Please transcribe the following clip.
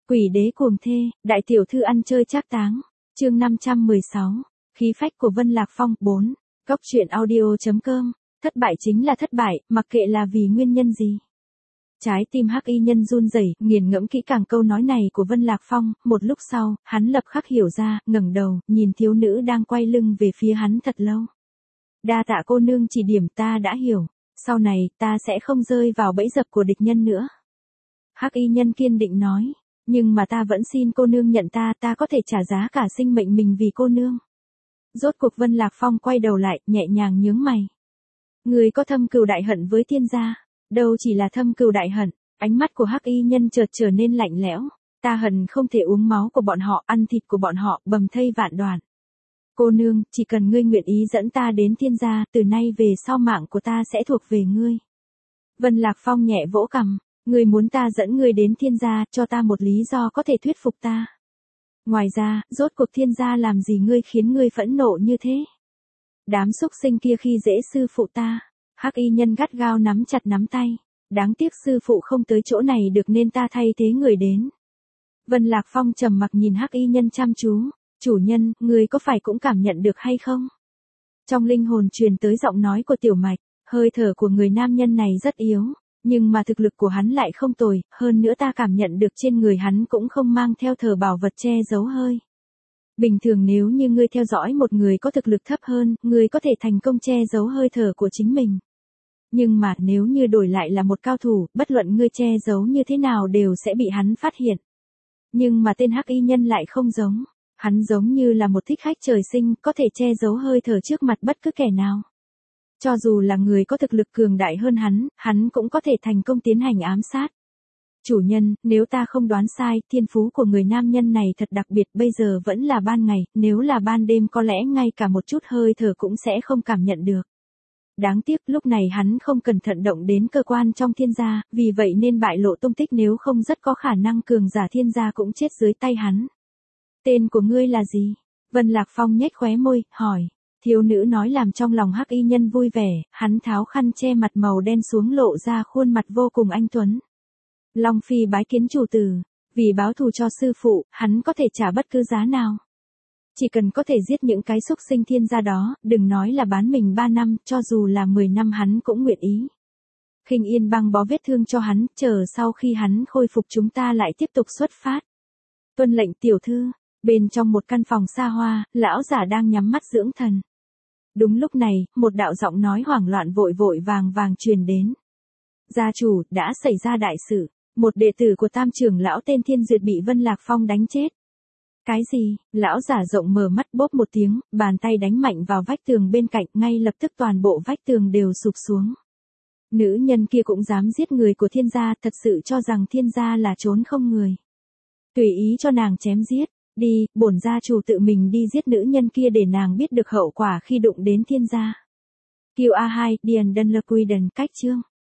Quỷ đế cuồng thê, đại tiểu thư ăn chơi trác táng. Chương 516. Khí phách của Vân Lạc Phong 4. Góc truyện audio.com. Thất bại chính là thất bại, mặc kệ là vì nguyên nhân gì. Trái tim Hắc Y Nhân run rẩy, nghiền ngẫm kỹ càng câu nói này của Vân Lạc Phong, một lúc sau, hắn lập khắc hiểu ra, ngẩng đầu, nhìn thiếu nữ đang quay lưng về phía hắn thật lâu. Đa tạ cô nương chỉ điểm, ta đã hiểu, sau này, ta sẽ không rơi vào bẫy dập của địch nhân nữa. Hắc Y Nhân kiên định nói, nhưng mà ta vẫn xin cô nương nhận ta có thể trả giá cả sinh mệnh mình vì cô nương. Rốt cuộc Vân Lạc Phong quay đầu lại, nhẹ nhàng nhướng mày. Người có thâm cừu đại hận với thiên gia, đâu chỉ là thâm cừu đại hận, ánh mắt của Hắc Y Nhân chợt trở nên lạnh lẽo, ta hận không thể uống máu của bọn họ, ăn thịt của bọn họ, bầm thây vạn đoạn. Cô nương, chỉ cần ngươi nguyện ý dẫn ta đến thiên gia, từ nay về sau mạng của ta sẽ thuộc về ngươi. Vân Lạc Phong nhẹ vỗ cằm, ngươi muốn ta dẫn ngươi đến thiên gia, cho ta một lý do có thể thuyết phục ta. Ngoài ra, rốt cuộc thiên gia làm gì ngươi khiến ngươi phẫn nộ như thế? Đám súc sinh kia khi dễ sư phụ ta. Hắc Y Nhân gắt gao nắm chặt nắm tay. Đáng tiếc sư phụ không tới chỗ này được nên ta thay thế người đến. Vân Lạc Phong trầm mặc nhìn Hắc Y Nhân chăm chú. Chủ nhân, người có phải cũng cảm nhận được hay không? Trong linh hồn truyền tới giọng nói của Tiểu Mạch, hơi thở của người nam nhân này rất yếu, nhưng mà thực lực của hắn lại không tồi, hơn nữa ta cảm nhận được trên người hắn cũng không mang theo thờ bảo vật che giấu hơi. Bình thường nếu như ngươi theo dõi một người có thực lực thấp hơn, ngươi có thể thành công che giấu hơi thở của chính mình. Nhưng mà nếu như đổi lại là một cao thủ, bất luận ngươi che giấu như thế nào đều sẽ bị hắn phát hiện. Nhưng mà tên Hắc Y Nhân lại không giống. Hắn giống như là một thích khách trời sinh, có thể che giấu hơi thở trước mặt bất cứ kẻ nào. Cho dù là người có thực lực cường đại hơn hắn cũng có thể thành công tiến hành ám sát. Chủ nhân, nếu ta không đoán sai, thiên phú của người nam nhân này thật đặc biệt, bây giờ vẫn là ban ngày, nếu là ban đêm có lẽ ngay cả một chút hơi thở cũng sẽ không cảm nhận được. Đáng tiếc lúc này hắn không cẩn thận động đến cơ quan trong thiên gia, vì vậy nên bại lộ tung tích, nếu không rất có khả năng cường giả thiên gia cũng chết dưới tay hắn. Tên của ngươi là gì? Vân Lạc Phong nhếch khóe môi, hỏi. Thiếu nữ nói làm trong lòng Hắc Y Nhân vui vẻ, hắn tháo khăn che mặt màu đen xuống lộ ra khuôn mặt vô cùng anh tuấn. Long Phi bái kiến chủ tử, vì báo thù cho sư phụ, hắn có thể trả bất cứ giá nào. Chỉ cần có thể giết những cái xúc sinh thiên gia đó, đừng nói là bán mình 3 năm, cho dù là 10 năm hắn cũng nguyện ý. Khinh Yên băng bó vết thương cho hắn, chờ sau khi hắn khôi phục chúng ta lại tiếp tục xuất phát. Tuân lệnh tiểu thư. Bên trong một căn phòng xa hoa, lão giả đang nhắm mắt dưỡng thần. Đúng lúc này, một đạo giọng nói hoảng loạn vội vội vàng vàng truyền đến. Gia chủ, đã xảy ra đại sự. Một đệ tử của Tam trưởng lão tên Thiên Duyệt bị Vân Lạc Phong đánh chết. Cái gì? Lão giả rộng mở mắt bốp một tiếng, bàn tay đánh mạnh vào vách tường bên cạnh, ngay lập tức toàn bộ vách tường đều sụp xuống. Nữ nhân kia cũng dám giết người của thiên gia, thật sự cho rằng thiên gia là trốn không người. Tùy ý cho nàng chém giết. Đi, bổn gia chủ tự mình đi giết nữ nhân kia để nàng biết được hậu quả khi đụng đến thiên gia. QA2, Điền Đơn Lơ Quy Đần, cách chương.